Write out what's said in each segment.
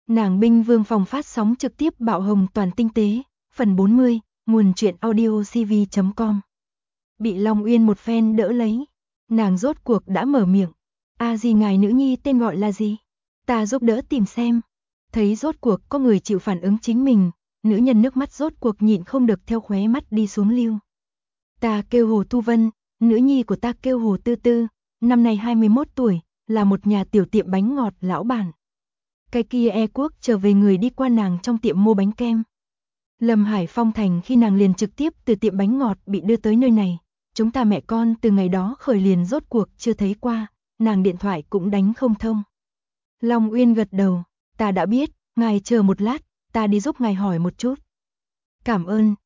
Nàng binh vương phòng phát sóng trực tiếp bạo hồng toàn tinh tế, phần 40, nguồn truyện audio cv.com. Bị Long Uyên một phen đỡ lấy, nàng rốt cuộc đã mở miệng. A Di ngài nữ nhi tên gọi là gì? Ta giúp đỡ tìm xem. Thấy rốt cuộc có người chịu phản ứng chính mình, nữ nhân nước mắt rốt cuộc nhịn không được theo khóe mắt đi xuống lưu. Ta kêu Hồ Tu Vân, nữ nhi của ta kêu Hồ Tư Tư, năm nay 21 tuổi, là một nhà tiểu tiệm bánh ngọt lão bản. Cái kia E Quốc trở về người đi qua nàng trong tiệm mua bánh kem. Lâm Hải Phong thành khi nàng liền trực tiếp từ tiệm bánh ngọt bị đưa tới nơi này. Chúng ta mẹ con từ ngày đó khởi liền rốt cuộc chưa thấy qua, nàng điện thoại cũng đánh không thông. Long Uyên gật đầu, ta đã biết, ngài chờ một lát, ta đi giúp ngài hỏi một chút. Cảm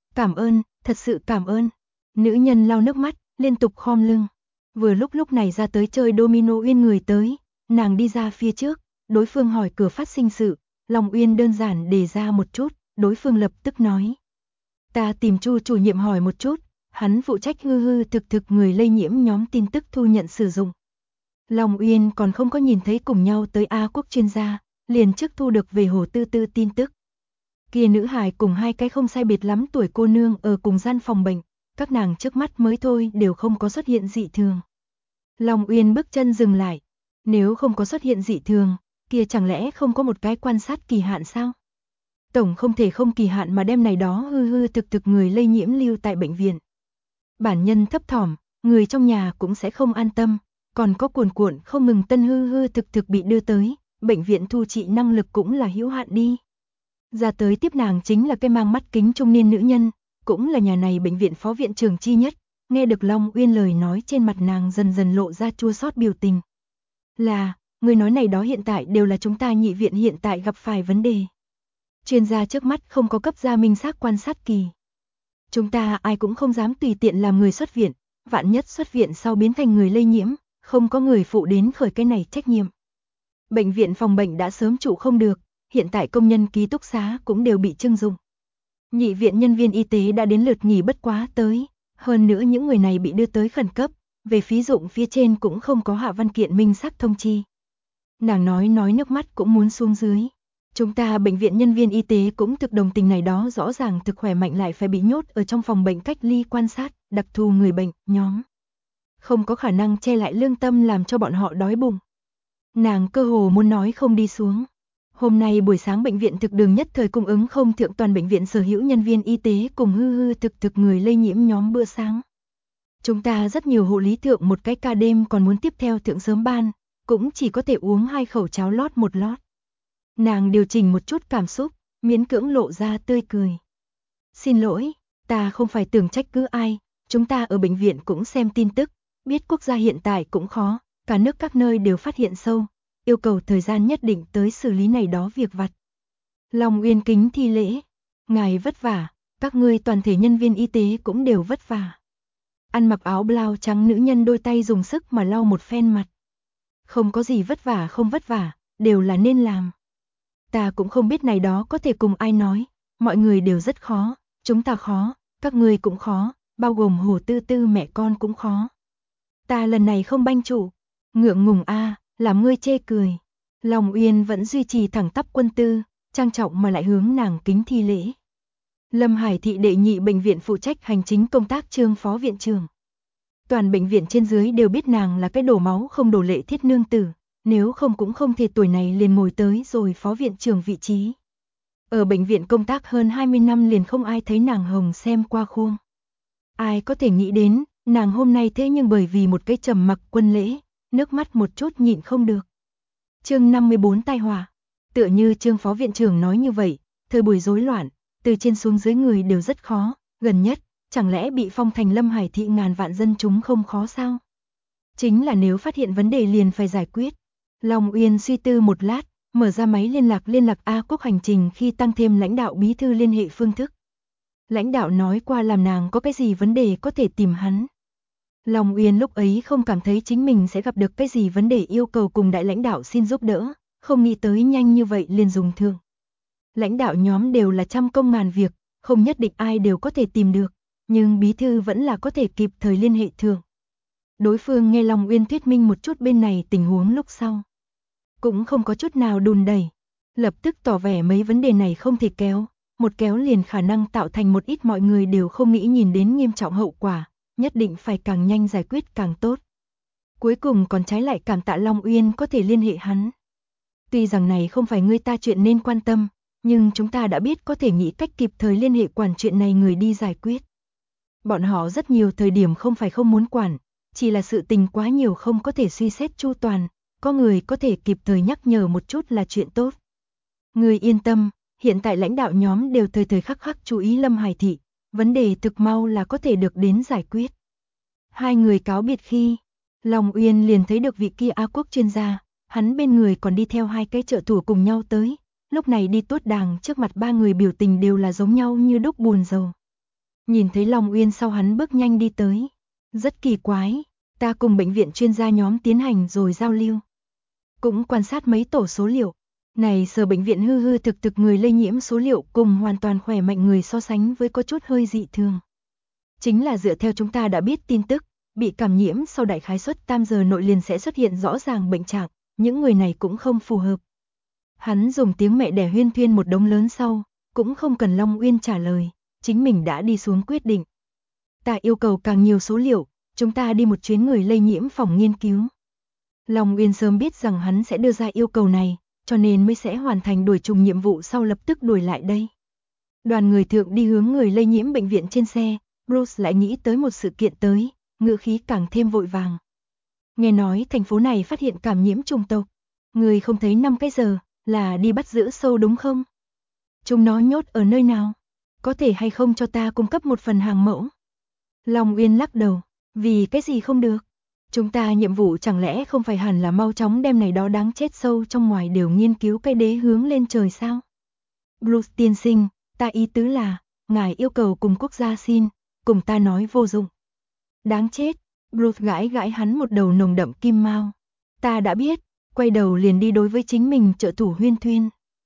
ơn, thật sự cảm ơn. Nữ nhân lau nước mắt, liên tục khom lưng. Vừa lúc này ra tới chơi domino Uyên người tới, nàng đi ra phía trước, đối phương hỏi cửa phát sinh sự, Long Uyên đơn giản đề ra một chút, đối phương lập tức nói. Ta tìm Chu chủ nhiệm hỏi một chút, hắn phụ trách hư thực người lây nhiễm nhóm tin tức thu nhận sử dụng. Long Uyên còn không có nhìn thấy cùng nhau tới A Quốc chuyên gia, liền trước thu được về Hồ Tư Tư tin tức. Kia nữ hài cùng hai cái không sai biệt lắm tuổi cô nương ở cùng gian phòng bệnh, các nàng trước mắt mới thôi đều không có xuất hiện dị thường. Long Uyên bước chân dừng lại, nếu không có xuất hiện dị thường, kia chẳng lẽ không có một cái quan sát kỳ hạn sao? Tổng không thể không kỳ hạn mà đem này đó hư thực người lây nhiễm lưu tại bệnh viện. Bản nhân thấp thỏm, người trong nhà cũng sẽ không an tâm, còn có cuồn không ngừng tân hư thực bị đưa tới, bệnh viện thu trị năng lực cũng là hữu hạn đi. Ra tới tiếp nàng chính là cái mang mắt kính trung niên nữ nhân, cũng là nhà này bệnh viện phó viện trưởng chi nhất, nghe được Long Uyên lời nói trên mặt nàng dần dần lộ ra chua xót biểu tình. Là, người nói này đó hiện tại đều là chúng ta nhị viện hiện tại gặp phải vấn đề. Chuyên gia trước mắt không có cấp ra minh xác quan sát kỳ. Chúng ta ai cũng không dám tùy tiện làm người xuất viện, vạn nhất xuất viện sau biến thành người lây nhiễm, không có người phụ đến khởi cái này trách nhiệm. Bệnh viện phòng bệnh đã sớm trụ không được, hiện tại công nhân ký túc xá cũng đều bị trưng dụng. Nhị viện nhân viên y tế đã đến lượt nghỉ bất quá tới, hơn nữa những người này bị đưa tới khẩn cấp, về phí dụng phía trên cũng không có hạ văn kiện minh xác thông chi. Nàng nói nước mắt cũng muốn xuống dưới. Chúng ta bệnh viện nhân viên y tế cũng thực đồng tình này đó, rõ ràng thực khỏe mạnh lại phải bị nhốt ở trong phòng bệnh cách ly quan sát, đặc thù người bệnh, nhóm. Không có khả năng che lại lương tâm làm cho bọn họ đói bụng. Nàng cơ hồ muốn nói không đi xuống. Hôm nay buổi sáng bệnh viện thực đường nhất thời cung ứng không thượng toàn bệnh viện sở hữu nhân viên y tế cùng hư thực người lây nhiễm nhóm bữa sáng. Chúng ta rất nhiều hộ lý thượng một cái ca đêm còn muốn tiếp theo thượng sớm ban, cũng chỉ có thể uống 2 khẩu cháo lót một lót. Nàng điều chỉnh một chút cảm xúc, miễn cưỡng lộ ra tươi cười. Xin lỗi, ta không phải tưởng trách cứ ai, chúng ta ở bệnh viện cũng xem tin tức, biết quốc gia hiện tại cũng khó, cả nước các nơi đều phát hiện sâu, yêu cầu thời gian nhất định tới xử lý này đó việc vặt. Long Uyên kính thi lễ, ngài vất vả, các ngươi toàn thể nhân viên y tế cũng đều vất vả. Ăn mặc áo blau trắng nữ nhân đôi tay dùng sức mà lau một phen mặt. Không có gì vất vả không vất vả, đều là nên làm. Ta cũng không biết này đó có thể cùng ai nói, mọi người đều rất khó, chúng ta khó, các ngươi cũng khó, bao gồm Hồ Tư Tư mẹ con cũng khó. Ta lần này không banh trụ, ngượng ngùng a, làm ngươi chê cười. Long Uyên vẫn duy trì thẳng tắp quân tư, trang trọng mà lại hướng nàng kính thi lễ. Lâm Hải thị đệ nhị bệnh viện phụ trách hành chính công tác Trương phó viện trưởng. Toàn bệnh viện trên dưới đều biết nàng là cái đổ máu không đổ lệ thiết nương tử, nếu không cũng không thể tuổi này liền ngồi tới rồi phó viện trưởng vị trí. Ở bệnh viện công tác hơn 20 năm liền không ai thấy nàng hồng xem qua khuôn. Ai có thể nghĩ đến, nàng hôm nay thế nhưng bởi vì một cái trầm mặc quân lễ, nước mắt một chút nhịn không được. Chương 54 tai họa. Tựa như Trương phó viện trưởng nói như vậy, thời buổi rối loạn, từ trên xuống dưới người đều rất khó, gần nhất, chẳng lẽ bị phong thành Lâm Hải thị ngàn vạn dân chúng không khó sao? Chính là nếu phát hiện vấn đề liền phải giải quyết. Long Uyên suy tư một lát, mở ra máy liên lạc A Quốc hành trình khi tăng thêm lãnh đạo bí thư liên hệ phương thức. Lãnh đạo nói qua làm nàng có cái gì vấn đề có thể tìm hắn. Long Uyên lúc ấy không cảm thấy chính mình sẽ gặp được cái gì vấn đề yêu cầu cùng đại lãnh đạo xin giúp đỡ, không nghĩ tới nhanh như vậy liền dùng thương. Lãnh đạo nhóm đều là trăm công ngàn việc, không nhất định ai đều có thể tìm được, nhưng bí thư vẫn là có thể kịp thời liên hệ thường. Đối phương nghe Long Uyên thuyết minh một chút bên này tình huống lúc sau. Cũng không có chút nào đùn đẩy. lập tức tỏ vẻ mấy vấn đề này không thể kéo, một kéo liền khả năng tạo thành một ít mọi người đều không nghĩ nhìn đến nghiêm trọng hậu quả, nhất định phải càng nhanh giải quyết càng tốt. Cuối cùng còn trái lại cảm tạ Long Uyên có thể liên hệ hắn. Tuy rằng này không phải người ta chuyện nên quan tâm, nhưng chúng ta đã biết có thể nghĩ cách kịp thời liên hệ quản chuyện này người đi giải quyết. Bọn họ rất nhiều thời điểm không phải không muốn quản, chỉ là sự tình quá nhiều không có thể suy xét chu toàn, có người có thể kịp thời nhắc nhở một chút là chuyện tốt. Người yên tâm, hiện tại lãnh đạo nhóm đều thời thời khắc khắc chú ý Lâm Hải Thị, vấn đề thực mau là có thể được đến giải quyết. Hai người cáo biệt khi, Long Uyên liền thấy được vị kia A Quốc chuyên gia, hắn bên người còn đi theo hai cái trợ thủ cùng nhau tới, lúc này đi tốt đàng trước mặt ba người biểu tình đều là giống nhau như đúc buồn rầu. Nhìn thấy Long Uyên sau hắn bước nhanh đi tới, rất kỳ quái, ta cùng bệnh viện chuyên gia nhóm tiến hành rồi giao lưu. Cũng quan sát mấy tổ số liệu, này sở bệnh viện hư hư thực thực người lây nhiễm số liệu cùng hoàn toàn khỏe mạnh người so sánh với có chút hơi dị thường. Chính là dựa theo chúng ta đã biết tin tức, bị cảm nhiễm sau đại khái suất 8 giờ nội liền sẽ xuất hiện rõ ràng bệnh trạng, những người này cũng không phù hợp. Hắn dùng tiếng mẹ đẻ huyên thuyên một đống lớn sau, cũng không cần Long Uyên trả lời, chính mình đã đi xuống quyết định. Ta yêu cầu càng nhiều số liệu, chúng ta đi một chuyến người lây nhiễm phòng nghiên cứu. Long Uyên sớm biết rằng hắn sẽ đưa ra yêu cầu này, cho nên mới sẽ hoàn thành đuổi trùng nhiệm vụ sau lập tức đuổi lại đây. Đoàn người thượng đi hướng người lây nhiễm bệnh viện trên xe, Bruce lại nghĩ tới một sự kiện tới, ngữ khí càng thêm vội vàng. Nghe nói thành phố này phát hiện cảm nhiễm trùng tộc, người không thấy 5 cái giờ, là đi bắt giữ sâu đúng không? Chúng nó nhốt ở nơi nào? Có thể hay không cho ta cung cấp một phần hàng mẫu? Long Uyên lắc đầu, vì cái gì không được? Chúng ta nhiệm vụ chẳng lẽ không phải hẳn là mau chóng đem này đó đáng chết sâu trong ngoài đều nghiên cứu cái đế hướng lên trời sao? Bruce tiên sinh, ta ý tứ là, ngài yêu cầu cùng quốc gia xin, cùng ta nói vô dụng. Đáng chết, Bruce gãi gãi hắn một đầu nồng đậm kim mao. Ta đã biết, quay đầu liền đi đối với chính mình trợ thủ huyên thuyên.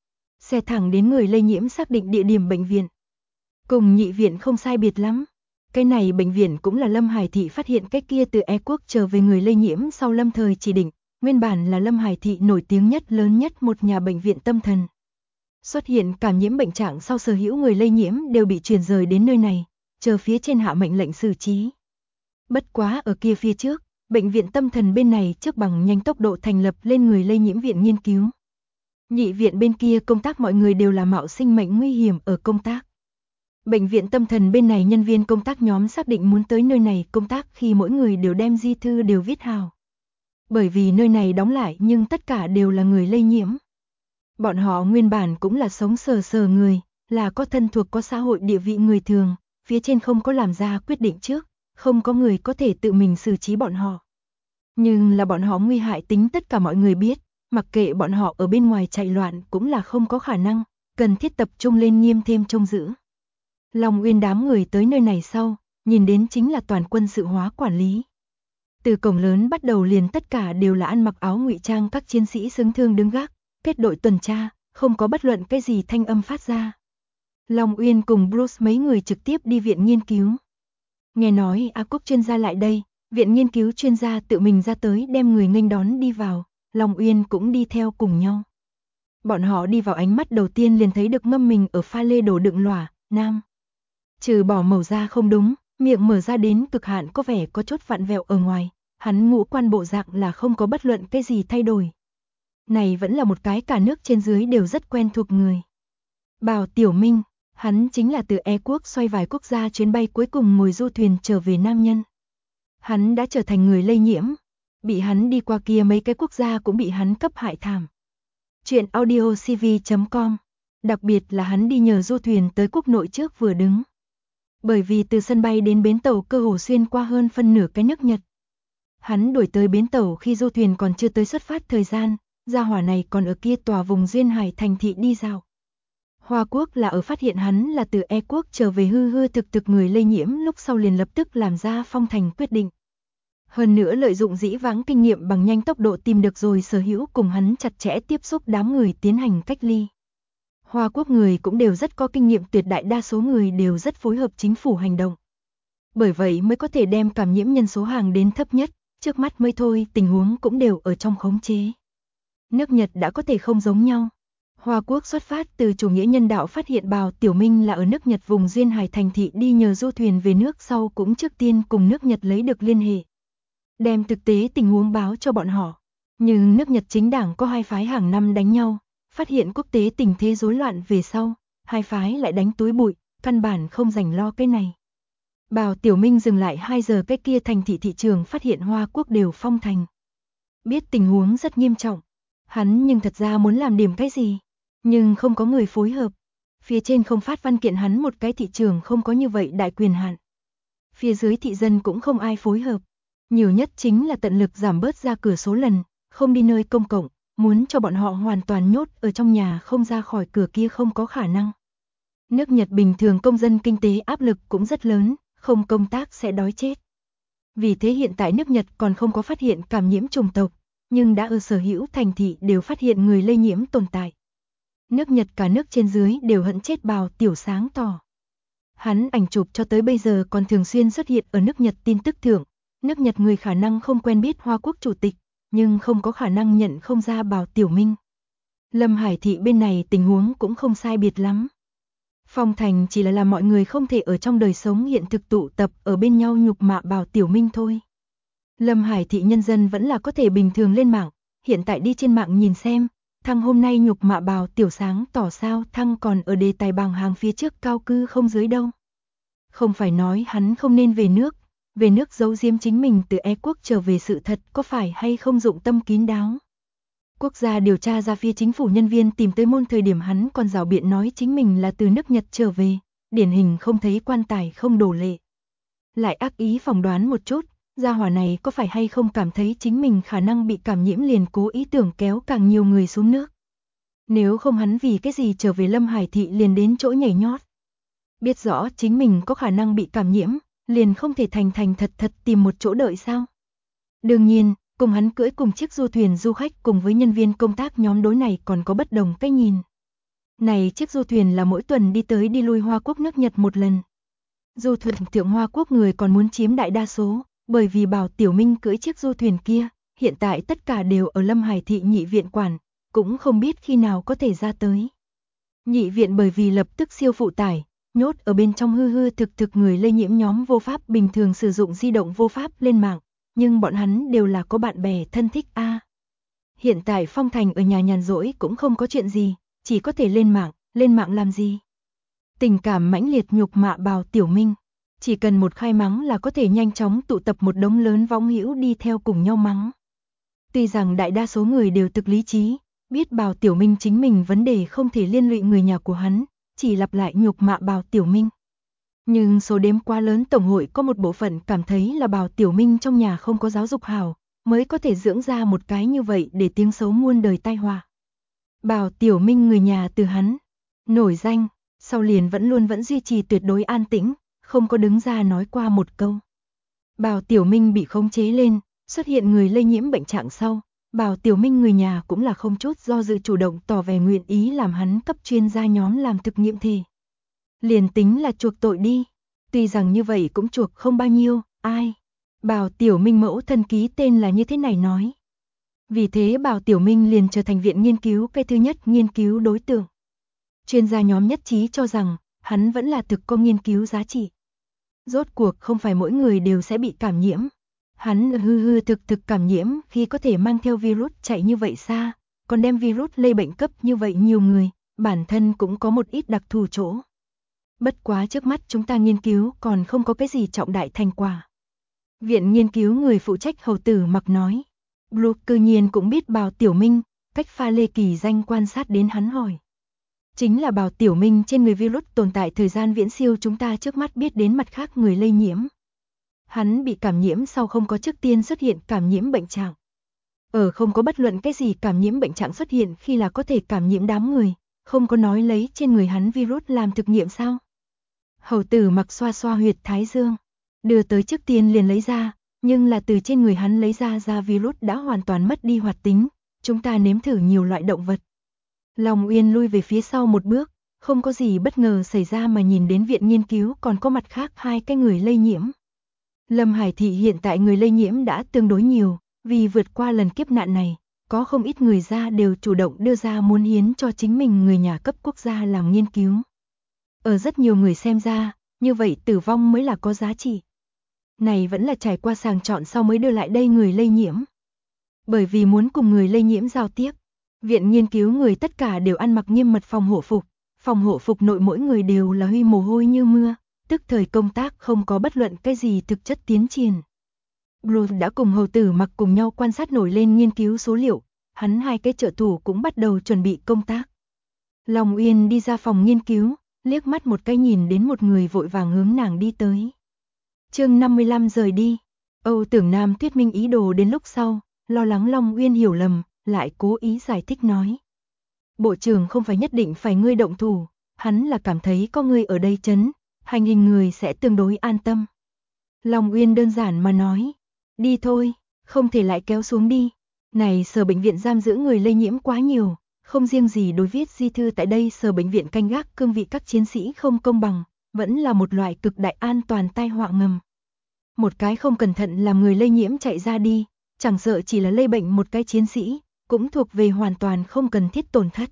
Xe thẳng đến người lây nhiễm xác định địa điểm bệnh viện. Cùng nhị viện không sai biệt lắm. Cái này bệnh viện cũng là Lâm Hải Thị phát hiện cái kia từ E quốc trở về người lây nhiễm sau lâm thời chỉ định, nguyên bản là Lâm Hải Thị nổi tiếng nhất lớn nhất một nhà bệnh viện tâm thần. Xuất hiện cảm nhiễm bệnh trạng sau sở hữu người lây nhiễm đều bị chuyển rời đến nơi này, chờ phía trên hạ mệnh lệnh xử trí. Bất quá ở kia phía trước, bệnh viện tâm thần bên này trước bằng nhanh tốc độ thành lập lên người lây nhiễm viện nghiên cứu. Nhị viện bên kia công tác mọi người đều là mạo sinh mệnh nguy hiểm ở công tác. Bệnh viện tâm thần bên này nhân viên công tác nhóm xác định muốn tới nơi này công tác khi mỗi người đều đem di thư đều viết hào. Bởi vì nơi này đóng lại nhưng tất cả đều là người lây nhiễm. Bọn họ nguyên bản cũng là sống sờ sờ người, là có thân thuộc có xã hội địa vị người thường, phía trên không có làm ra quyết định trước, không có người có thể tự mình xử trí bọn họ. Nhưng là bọn họ nguy hại tính tất cả mọi người biết, mặc kệ bọn họ ở bên ngoài chạy loạn cũng là không có khả năng, cần thiết tập trung lên nghiêm thêm trông giữ. Long Uyên đám người tới nơi này sau, nhìn đến chính là toàn quân sự hóa quản lý. Từ cổng lớn bắt đầu liền tất cả đều là ăn mặc áo ngụy trang các chiến sĩ xứng thương đứng gác, kết đội tuần tra, không có bất luận cái gì thanh âm phát ra. Long Uyên cùng Bruce mấy người trực tiếp đi viện nghiên cứu. Nghe nói A Quốc chuyên gia lại đây, viện nghiên cứu chuyên gia tự mình ra tới đem người nghênh đón đi vào, Long Uyên cũng đi theo cùng nhau. Bọn họ đi vào ánh mắt đầu tiên liền thấy được ngâm mình ở pha lê đổ đựng lòa, nam. Trừ bỏ màu da không đúng, miệng mở ra đến cực hạn có vẻ có chút vặn vẹo ở ngoài, hắn ngũ quan bộ dạng là không có bất luận cái gì thay đổi. Này vẫn là một cái cả nước trên dưới đều rất quen thuộc người. Bào Tiểu Minh, hắn chính là từ E quốc xoay vài quốc gia chuyến bay cuối cùng ngồi du thuyền trở về nam nhân. Hắn đã trở thành người lây nhiễm, bị hắn đi qua kia mấy cái quốc gia cũng bị hắn cấp hại thảm. Chuyện audiocv.com, đặc biệt là hắn đi nhờ du thuyền tới quốc nội trước vừa đứng. Bởi vì từ sân bay đến bến tàu cơ hồ xuyên qua hơn phân nửa cái nước Nhật. Hắn đuổi tới bến tàu khi du thuyền còn chưa tới xuất phát thời gian, gia hỏa này còn ở kia tòa vùng duyên hải thành thị đi dạo. Hoa Quốc là ở phát hiện hắn là từ E quốc trở về hư hư thực thực người lây nhiễm lúc sau liền lập tức làm ra phong thành quyết định. Hơn nữa lợi dụng dĩ vãng kinh nghiệm bằng nhanh tốc độ tìm được rồi sở hữu cùng hắn chặt chẽ tiếp xúc đám người tiến hành cách ly. Hoa Quốc người cũng đều rất có kinh nghiệm, tuyệt đại đa số người đều rất phối hợp chính phủ hành động. Bởi vậy mới có thể đem cảm nhiễm nhân số hàng đến thấp nhất, trước mắt mới thôi tình huống cũng đều ở trong khống chế. Nước Nhật đã có thể không giống nhau. Hoa Quốc xuất phát từ chủ nghĩa nhân đạo, phát hiện Bào Tiểu Minh là ở nước Nhật vùng duyên hải thành thị, đi nhờ du thuyền về nước, sau cũng trước tiên cùng nước Nhật lấy được liên hệ, đem thực tế tình huống báo cho bọn họ. Nhưng nước Nhật chính đảng có hai phái hàng năm đánh nhau, phát hiện quốc tế tình thế rối loạn về sau, hai phái lại đánh túi bụi, căn bản không rảnh lo cái này. Bào Tiểu Minh dừng lại 2 giờ cái kia thành thị thị trường, phát hiện Hoa Quốc đều phong thành. Biết tình huống rất nghiêm trọng, hắn nhưng thật ra muốn làm điểm cái gì, nhưng không có người phối hợp. Phía trên không phát văn kiện hắn một cái, thị trường không có như vậy đại quyền hạn. Phía dưới thị dân cũng không ai phối hợp. Nhiều nhất chính là tận lực giảm bớt ra cửa số lần, không đi nơi công cộng, muốn cho bọn họ hoàn toàn nhốt ở trong nhà không ra khỏi cửa kia không có khả năng. Nước Nhật bình thường công dân kinh tế áp lực cũng rất lớn, không công tác sẽ đói chết. Vì thế hiện tại nước Nhật còn không có phát hiện cảm nhiễm chủng tộc, nhưng đã ở sở hữu thành thị đều phát hiện người lây nhiễm tồn tại. Nước Nhật cả nước trên dưới đều hận chết Bào Tiểu Sáng tỏ. Hắn ảnh chụp cho tới bây giờ còn thường xuyên xuất hiện ở nước Nhật tin tức thượng. Nước Nhật người khả năng không quen biết Hoa Quốc chủ tịch, nhưng không có khả năng nhận không ra Bào Tiểu Minh. Lâm Hải thị bên này tình huống cũng không sai biệt lắm. Phong thành chỉ là làm mọi người không thể ở trong đời sống hiện thực tụ tập ở bên nhau nhục mạ Bào Tiểu Minh thôi. Lâm Hải thị nhân dân vẫn là có thể bình thường lên mạng, hiện tại đi trên mạng nhìn xem, thằng hôm nay nhục mạ Bào Tiểu Sáng tỏ sao, thằng còn ở đề tài bảng hàng phía trước cao cư không dưới đâu. Không phải nói hắn không nên về nước giấu giếm chính mình từ E quốc trở về, sự thật có phải hay không dụng tâm kín đáo. Quốc gia điều tra ra phía chính phủ nhân viên tìm tới môn, thời điểm hắn còn rảo biện nói chính mình là từ nước Nhật trở về, điển hình không thấy quan tài không đổ lệ. Lại ác ý phỏng đoán một chút, gia hỏa này có phải hay không cảm thấy chính mình khả năng bị cảm nhiễm, liền cố ý tưởng kéo càng nhiều người xuống nước. Nếu không hắn vì cái gì trở về Lâm Hải thị liền đến chỗ nhảy nhót. Biết rõ chính mình có khả năng bị cảm nhiễm, liền không thể thành thật tìm một chỗ đợi sao? Đương nhiên, cùng hắn cưỡi cùng chiếc du thuyền du khách cùng với nhân viên công tác nhóm đối này còn có bất đồng cách nhìn. Này chiếc du thuyền là mỗi tuần đi tới đi lui Hoa Quốc nước Nhật một lần. Du thuyền thượng Hoa Quốc người còn muốn chiếm đại đa số, bởi vì Bào Tiểu Minh cưỡi chiếc du thuyền kia, hiện tại tất cả đều ở Lâm Hải thị nhị viện quản, cũng không biết khi nào có thể ra tới. Nhị viện bởi vì lập tức siêu phụ tải, nhốt ở bên trong hư thực người lây nhiễm nhóm vô pháp bình thường sử dụng di động vô pháp lên mạng, nhưng bọn hắn đều là có bạn bè thân thích a. Hiện tại Phong Thành ở nhà nhàn rỗi cũng không có chuyện gì, chỉ có thể lên mạng làm gì? Tình cảm mãnh liệt nhục mạ Bào Tiểu Minh, chỉ cần một khai mắng là có thể nhanh chóng tụ tập một đống lớn võng hữu đi theo cùng nhau mắng. Tuy rằng đại đa số người đều thực lý trí, biết Bào Tiểu Minh chính mình vấn đề không thể liên lụy người nhà của hắn, chỉ lặp lại nhục mạ Bào Tiểu Minh. Nhưng số đếm quá lớn, tổng hội có một bộ phận cảm thấy là Bào Tiểu Minh trong nhà không có giáo dục hảo, mới có thể dưỡng ra một cái như vậy để tiếng xấu muôn đời tai họa. Bào Tiểu Minh người nhà từ hắn nổi danh, sau liền vẫn duy trì tuyệt đối an tĩnh, không có đứng ra nói qua một câu. Bào Tiểu Minh bị khống chế lên, xuất hiện người lây nhiễm bệnh trạng sau, Bào Tiểu Minh người nhà cũng là không chút do dự chủ động tỏ vẻ nguyện ý làm hắn cấp chuyên gia nhóm làm thực nghiệm thể. Liền tính là chuộc tội đi, tuy rằng như vậy cũng chuộc không bao nhiêu, ai. Bào Tiểu Minh mẫu thân ký tên là như thế này nói. Vì thế Bào Tiểu Minh liền trở thành viện nghiên cứu cái thứ nhất nghiên cứu đối tượng. Chuyên gia nhóm nhất trí cho rằng, hắn vẫn là thực có nghiên cứu giá trị. Rốt cuộc không phải mỗi người đều sẽ bị cảm nhiễm. Hắn thực cảm nhiễm khi có thể mang theo virus chạy như vậy xa, còn đem virus lây bệnh cấp như vậy nhiều người, bản thân cũng có một ít đặc thù chỗ. Bất quá trước mắt chúng ta nghiên cứu còn không có cái gì trọng đại thành quả. Viện nghiên cứu người phụ trách Hầu Tử Mặc nói. Blue cư nhiên cũng biết Bào Tiểu Minh, cách pha lê kỳ danh quan sát đến hắn hỏi. Chính là Bào Tiểu Minh trên người virus tồn tại thời gian viễn siêu chúng ta trước mắt biết đến mặt khác người lây nhiễm. Hắn bị cảm nhiễm sau không có trước tiên xuất hiện cảm nhiễm bệnh trạng. Không có bất luận cái gì cảm nhiễm bệnh trạng xuất hiện khi là có thể cảm nhiễm đám người, không có nói lấy trên người hắn virus làm thực nghiệm sao? Hầu Tử Mặc xoa xoa huyệt thái dương, đưa tới trước tiên liền lấy ra, nhưng là từ trên người hắn lấy ra virus đã hoàn toàn mất đi hoạt tính, chúng ta nếm thử nhiều loại động vật. Long Uyên lui về phía sau một bước, không có gì bất ngờ xảy ra mà nhìn đến viện nghiên cứu còn có mặt khác hai cái người lây nhiễm. Lâm Hải thị hiện tại người lây nhiễm đã tương đối nhiều, vì vượt qua lần kiếp nạn này, Có không ít người da đều chủ động đưa ra muốn hiến cho chính mình người nhà cấp quốc gia làm nghiên cứu. Ở rất nhiều người xem ra, như vậy tử vong mới là có giá trị. Này vẫn là trải qua sàng chọn sau mới đưa lại đây người lây nhiễm. Bởi vì muốn cùng người lây nhiễm giao tiếp, viện nghiên cứu người tất cả đều ăn mặc nghiêm mật phòng hộ phục nội mỗi người đều là huy mồ hôi như mưa, tức thời công tác không có bất luận cái gì thực chất tiến triển. Bruce đã cùng hầu tử mặc cùng nhau quan sát nổi lên nghiên cứu số liệu, hắn hai cái trợ thủ cũng bắt đầu chuẩn bị công tác. Long Uyên đi ra phòng nghiên cứu, liếc mắt một cái nhìn đến một người vội vàng hướng nàng đi tới. Chương 55 rời đi. Âu Tưởng Nam thuyết minh ý đồ đến lúc sau, lo lắng Long Uyên hiểu lầm, lại cố ý giải thích nói. Bộ trưởng không phải nhất định phải ngươi động thủ, hắn là cảm thấy có ngươi ở đây chấn, hành hình người sẽ tương đối an tâm. Long Uyên đơn giản mà nói, đi thôi, không thể lại kéo xuống đi. Này sở bệnh viện giam giữ người lây nhiễm quá nhiều, không riêng gì đối viết di thư tại đây sở bệnh viện canh gác cương vị các chiến sĩ không công bằng, vẫn là một loại cực đại an toàn tai họa ngầm. Một cái không cẩn thận làm người lây nhiễm chạy ra đi, chẳng sợ chỉ là lây bệnh một cái chiến sĩ, cũng thuộc về hoàn toàn không cần thiết tổn thất.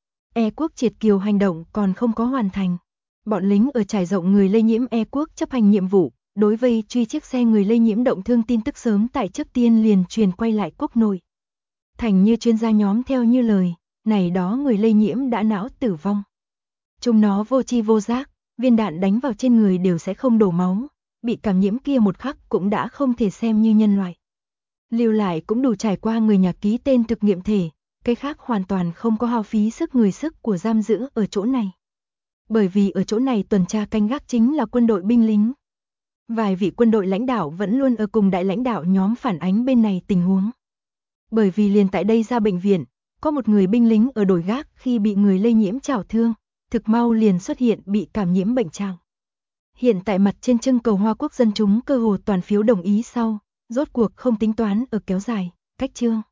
Quốc triệt kiều hành động còn không có hoàn thành. Bọn lính ở trải rộng người lây nhiễm quốc chấp hành nhiệm vụ, đối vây truy chiếc xe người lây nhiễm động thương tin tức sớm tại trước tiên liền truyền quay lại quốc nội. Thành như chuyên gia nhóm theo như lời, này đó người lây nhiễm đã não tử vong. Chúng nó vô tri vô giác, viên đạn đánh vào trên người đều sẽ không đổ máu, bị cảm nhiễm kia một khắc cũng đã không thể xem như nhân loại. Lưu lại cũng đủ trải qua người nhà ký tên thực nghiệm thể, cái khác hoàn toàn không có hao phí sức của giam giữ ở chỗ này. Bởi vì ở chỗ này tuần tra canh gác chính là quân đội binh lính. Vài vị quân đội lãnh đạo vẫn luôn ở cùng đại lãnh đạo nhóm phản ánh bên này tình huống. Bởi vì liền tại đây ra bệnh viện, có một người binh lính ở đồi gác khi bị người lây nhiễm chảo thương, thực mau liền xuất hiện bị cảm nhiễm bệnh trạng. Hiện tại mặt trên trưng cầu Hoa Quốc dân chúng cơ hồ toàn phiếu đồng ý sau, rốt cuộc không tính toán ở kéo dài, cách trương.